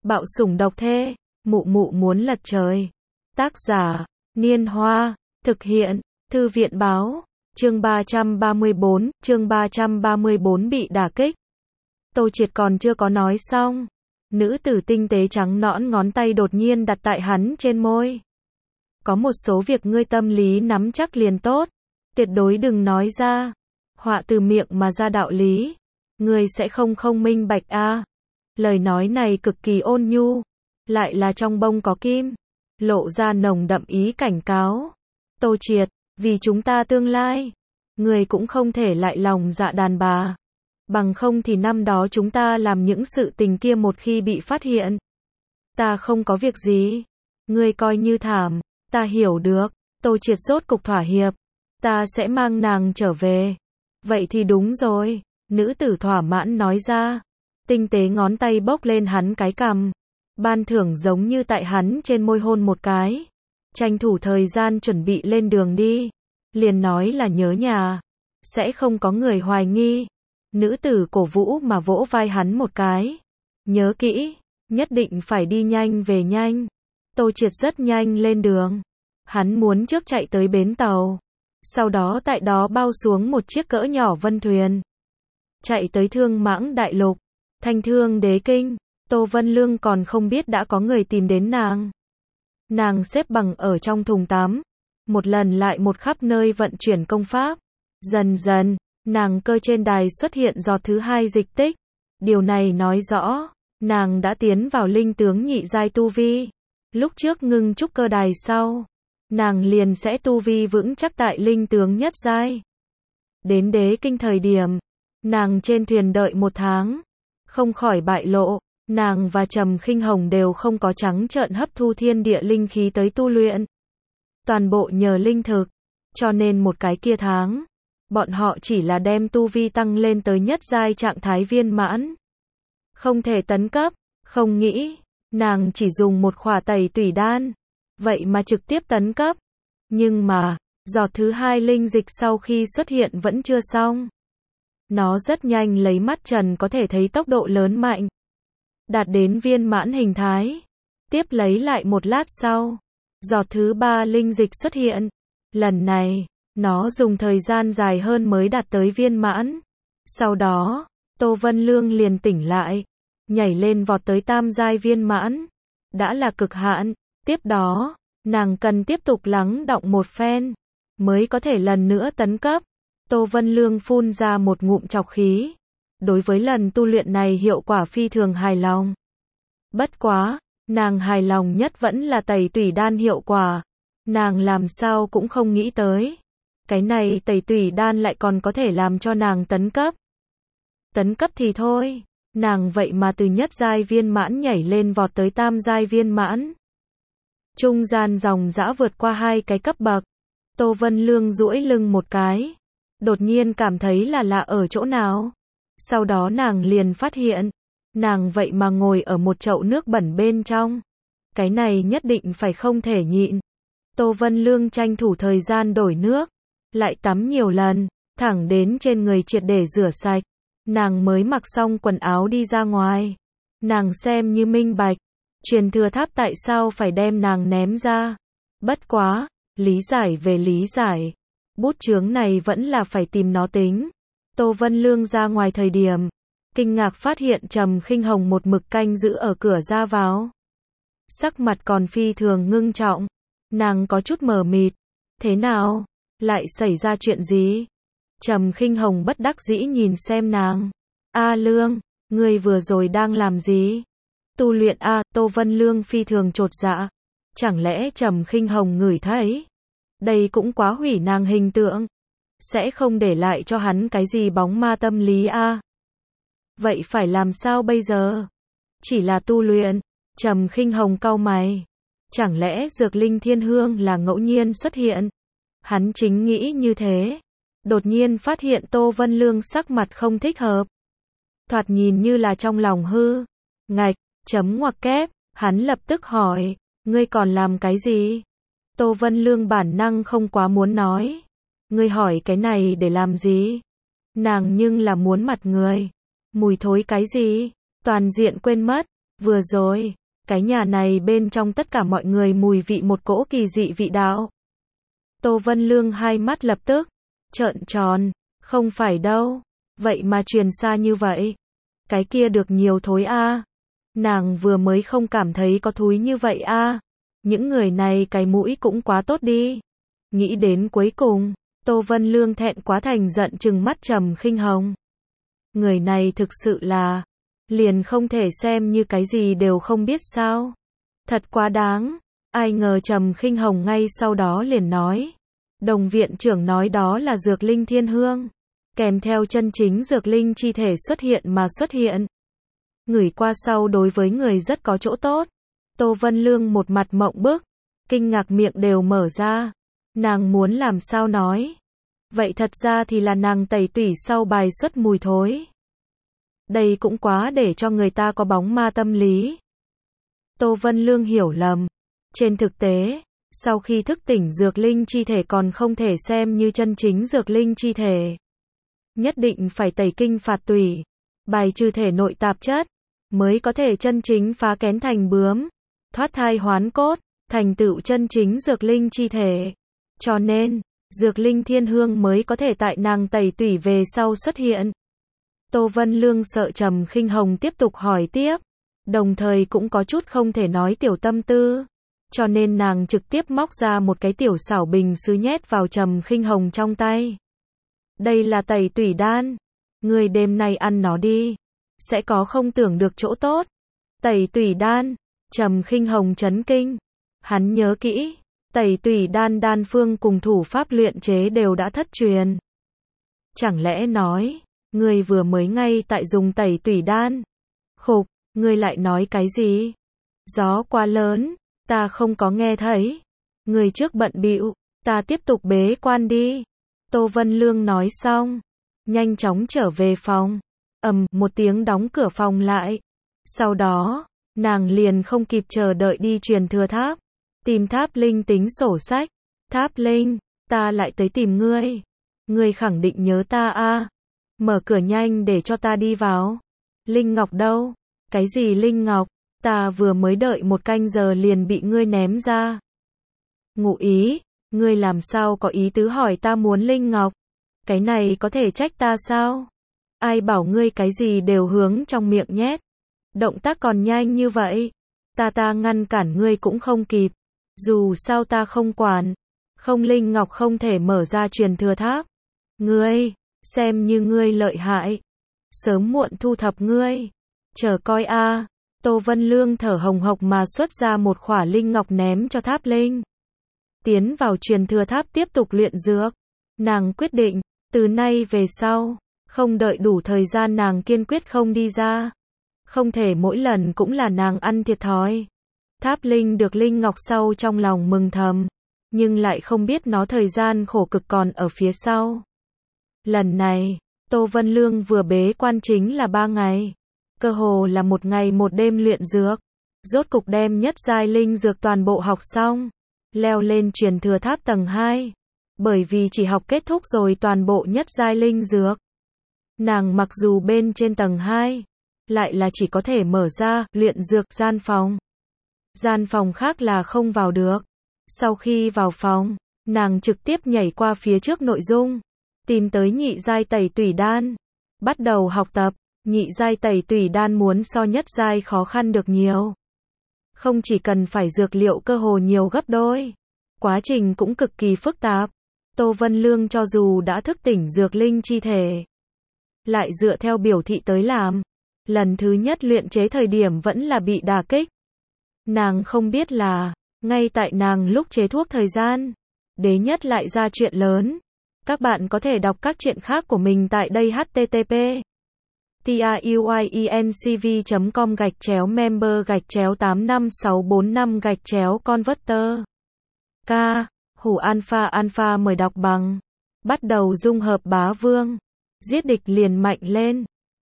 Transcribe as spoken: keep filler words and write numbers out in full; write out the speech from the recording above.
Bạo sủng độc thê, mụ mụ muốn lật trời. Tác giả, Niên Hoa, thực hiện, Thư viện báo, chương ba trăm ba mươi bốn, chương ba trăm ba mươi bốn bị đả kích. Tô Triệt còn chưa có nói xong. Nữ tử tinh tế trắng nõn ngón tay đột nhiên đặt tại hắn trên môi. Có một số việc ngươi tâm lý nắm chắc liền tốt. Tuyệt đối đừng nói ra. Họa từ miệng mà ra đạo lý. Ngươi sẽ không không minh bạch a. À. Lời nói này cực kỳ ôn nhu. Lại là trong bông có kim. Lộ ra nồng đậm ý cảnh cáo. Tô Triệt, vì chúng ta tương lai. Ngươi cũng không thể lại lòng dạ đàn bà. Bằng không thì năm đó chúng ta làm những sự tình kia một khi bị phát hiện. Ta không có việc gì. Ngươi coi như thảm. Ta hiểu được. Tô Triệt rốt cục thỏa hiệp. Ta sẽ mang nàng trở về. Vậy thì đúng rồi. Nữ tử thỏa mãn nói ra. Tinh tế ngón tay bốc lên hắn cái cằm. Ban thưởng giống như tại hắn trên môi hôn một cái. Tranh thủ thời gian chuẩn bị lên đường đi. Liền nói là nhớ nhà. Sẽ không có người hoài nghi. Nữ tử cổ vũ mà vỗ vai hắn một cái. Nhớ kỹ. Nhất định phải đi nhanh về nhanh. Tô Triệt rất nhanh lên đường. Hắn muốn trước chạy tới bến tàu. Sau đó tại đó bao xuống một chiếc cỡ nhỏ vân thuyền. Chạy tới Thương Mãng Đại Lục. Thanh Thương Đế Kinh. Tô Vân Lương còn không biết đã có người tìm đến nàng. Nàng xếp bằng ở trong thùng tắm. Một lần lại một khắp nơi vận chuyển công pháp. Dần dần, nàng cơ trên đài xuất hiện giọt thứ hai dịch tích. Điều này nói rõ, nàng đã tiến vào linh tướng nhị giai tu vi. Lúc trước ngưng trúc cơ đài sau, nàng liền sẽ tu vi vững chắc tại linh tướng nhất giai. Đến Đế Kinh thời điểm, nàng trên thuyền đợi một tháng. Không khỏi bại lộ, nàng và Trầm Khinh Hồng đều không có trắng trợn hấp thu thiên địa linh khí tới tu luyện. Toàn bộ nhờ linh thực, cho nên một cái kia tháng, bọn họ chỉ là đem tu vi tăng lên tới nhất giai trạng thái viên mãn. Không thể tấn cấp, không nghĩ, nàng chỉ dùng một khỏa tẩy tủy đan, vậy mà trực tiếp tấn cấp. Nhưng mà, giọt thứ hai linh dịch sau khi xuất hiện vẫn chưa xong. Nó rất nhanh lấy mắt trần có thể thấy tốc độ lớn mạnh. Đạt đến viên mãn hình thái. Tiếp lấy lại một lát sau. Giọt thứ ba linh dịch xuất hiện. Lần này, nó dùng thời gian dài hơn mới đạt tới viên mãn. Sau đó, Tô Vân Lương liền tỉnh lại. Nhảy lên vọt tới tam giai viên mãn. Đã là cực hạn. Tiếp đó, nàng cần tiếp tục lắng đọng một phen. Mới có thể lần nữa tấn cấp. Tô Vân Lương phun ra một ngụm trọc khí. Đối với lần tu luyện này hiệu quả phi thường hài lòng. Bất quá, nàng hài lòng nhất vẫn là tẩy tủy đan hiệu quả. Nàng làm sao cũng không nghĩ tới. Cái này tẩy tủy đan lại còn có thể làm cho nàng tấn cấp. Tấn cấp thì thôi, nàng vậy mà từ nhất giai viên mãn nhảy lên vọt tới tam giai viên mãn. Trung gian dòng dã vượt qua hai cái cấp bậc. Tô Vân Lương duỗi lưng một cái. Đột nhiên cảm thấy là lạ ở chỗ nào. Sau đó nàng liền phát hiện, nàng vậy mà ngồi ở một chậu nước bẩn bên trong. Cái này nhất định phải không thể nhịn. Tô Vân Lương tranh thủ thời gian đổi nước, lại tắm nhiều lần, thẳng đến trên người triệt để rửa sạch. Nàng mới mặc xong quần áo đi ra ngoài. Nàng xem như minh bạch, truyền thừa tháp tại sao phải đem nàng ném ra. Bất quá, lý giải về lý giải. Bút chướng này vẫn là phải tìm nó tính. Tô Vân Lương ra ngoài thời điểm, kinh ngạc phát hiện Trầm Khinh Hồng một mực canh giữ ở cửa ra vào. Sắc mặt còn phi thường ngưng trọng. Nàng có chút mờ mịt. Thế nào? Lại xảy ra chuyện gì? Trầm Khinh Hồng bất đắc dĩ nhìn xem nàng. A Lương, ngươi vừa rồi đang làm gì? Tu luyện a. Tô Vân Lương phi thường chột dạ. Chẳng lẽ Trầm Khinh Hồng ngửi thấy? Đây cũng quá hủy nàng hình tượng. Sẽ không để lại cho hắn cái gì bóng ma tâm lý a. À? Vậy phải làm sao bây giờ? Chỉ là tu luyện. Trầm Khinh Hồng cau mày. Chẳng lẽ dược linh thiên hương là ngẫu nhiên xuất hiện? Hắn chính nghĩ như thế. Đột nhiên phát hiện Tô Vân Lương sắc mặt không thích hợp. Thoạt nhìn như là trong lòng hư. Ngạch, chấm ngoặc kép. Hắn lập tức hỏi. Ngươi còn làm cái gì? Tô Vân Lương bản năng không quá muốn nói. Ngươi hỏi cái này để làm gì? Nàng nhưng là muốn mặt người. Mùi thối cái gì? Toàn diện quên mất. Vừa rồi, cái nhà này bên trong tất cả mọi người mùi vị một cỗ kỳ dị vị đạo. Tô Vân Lương hai mắt lập tức trợn tròn, không phải đâu, vậy mà truyền xa như vậy. Cái kia được nhiều thối a. Nàng vừa mới không cảm thấy có thúi như vậy a. Những người này cái mũi cũng quá tốt đi. Nghĩ đến cuối cùng, Tô Vân Lương thẹn quá thành giận trừng mắt Trầm Khinh Hồng. Người này thực sự là, liền không thể xem như cái gì đều không biết sao. Thật quá đáng. Ai ngờ Trầm Khinh Hồng ngay sau đó liền nói. Đồng viện trưởng nói đó là dược linh thiên hương. Kèm theo chân chính dược linh chi thể xuất hiện mà xuất hiện. Ngửi qua sau đối với người rất có chỗ tốt. Tô Vân Lương một mặt mộng bức, kinh ngạc miệng đều mở ra. Nàng muốn làm sao nói. Vậy thật ra thì là nàng tẩy tủy sau bài xuất mùi thối. Đây cũng quá để cho người ta có bóng ma tâm lý. Tô Vân Lương hiểu lầm. Trên thực tế, sau khi thức tỉnh dược linh chi thể còn không thể xem như chân chính dược linh chi thể. Nhất định phải tẩy kinh phạt tủy, bài trừ thể nội tạp chất, mới có thể chân chính phá kén thành bướm, thoát thai hoán cốt, thành tựu chân chính dược linh chi thể. Cho nên, dược linh thiên hương mới có thể tại nàng tẩy tủy về sau xuất hiện. Tô Vân Lương sợ Trầm Khinh Hồng tiếp tục hỏi tiếp, đồng thời cũng có chút không thể nói tiểu tâm tư. Cho nên nàng trực tiếp móc ra một cái tiểu xảo bình sứ nhét vào Trầm Khinh Hồng trong tay. Đây là tẩy tủy đan. Người đêm nay ăn nó đi. Sẽ có không tưởng được chỗ tốt. Tẩy tủy đan. Trầm Khinh Hồng chấn kinh. Hắn nhớ kỹ. Tẩy tủy đan đan phương cùng thủ pháp luyện chế đều đã thất truyền. Chẳng lẽ nói. Người vừa mới ngay tại dùng tẩy tủy đan. Khục. Người lại nói cái gì? Gió quá lớn. Ta không có nghe thấy. Người trước bận bịu. Ta tiếp tục bế quan đi. Tô Vân Lương nói xong, nhanh chóng trở về phòng. Ầm, một tiếng đóng cửa phòng lại. Sau đó, nàng liền không kịp chờ đợi đi truyền thừa tháp. Tìm Tháp Linh tính sổ sách. Tháp Linh, ta lại tới tìm ngươi. Ngươi khẳng định nhớ ta a. Mở cửa nhanh để cho ta đi vào. Linh Ngọc đâu? Cái gì Linh Ngọc? Ta vừa mới đợi một canh giờ liền bị ngươi ném ra. Ngụ ý. Ngươi làm sao có ý tứ hỏi ta muốn Linh Ngọc? Cái này có thể trách ta sao? Ai bảo ngươi cái gì đều hướng trong miệng nhét? Động tác còn nhanh như vậy. Ta ta ngăn cản ngươi cũng không kịp. Dù sao ta không quản. Không Linh Ngọc không thể mở ra truyền thừa tháp. Ngươi, xem như ngươi lợi hại. Sớm muộn thu thập ngươi. Chờ coi a. Tô Vân Lương thở hồng hộc mà xuất ra một khỏa Linh Ngọc ném cho Tháp Linh. Tiến vào truyền thừa tháp tiếp tục luyện dược. Nàng quyết định, từ nay về sau, không đợi đủ thời gian nàng kiên quyết không đi ra. Không thể mỗi lần cũng là nàng ăn thiệt thòi. Tháp Linh được Linh Ngọc sau trong lòng mừng thầm, nhưng lại không biết nó thời gian khổ cực còn ở phía sau. Lần này, Tô Vân Lương vừa bế quan chính là ba ngày. Cơ hồ là một ngày một đêm luyện dược. Rốt cục đem nhất giai linh dược toàn bộ học xong. Leo lên truyền thừa tháp tầng hai. Bởi vì chỉ học kết thúc rồi toàn bộ nhất giai linh dược. Nàng mặc dù bên trên tầng hai, lại là chỉ có thể mở ra, luyện dược gian phòng. Gian phòng khác là không vào được. Sau khi vào phòng, nàng trực tiếp nhảy qua phía trước nội dung. Tìm tới nhị giai tẩy tủy đan. Bắt đầu học tập, nhị giai tẩy tủy đan muốn so nhất giai khó khăn được nhiều. Không chỉ cần phải dược liệu cơ hồ nhiều gấp đôi. Quá trình cũng cực kỳ phức tạp. Tô Vân Lương cho dù đã thức tỉnh dược linh chi thể, lại dựa theo biểu thị tới làm. Lần thứ nhất luyện chế thời điểm vẫn là bị đả kích. Nàng không biết là, ngay tại nàng lúc chế thuốc thời gian, đế nhất lại ra chuyện lớn. Các bạn có thể đọc các chuyện khác của mình tại đây h t t p truyencv chấm com gạch chéo member gạch chéo tám năm sáu bốn năm gạch chéo converter. K. Hủ alpha alpha mời đọc bằng. Bắt đầu dung hợp bá vương. Giết địch liền mạnh lên.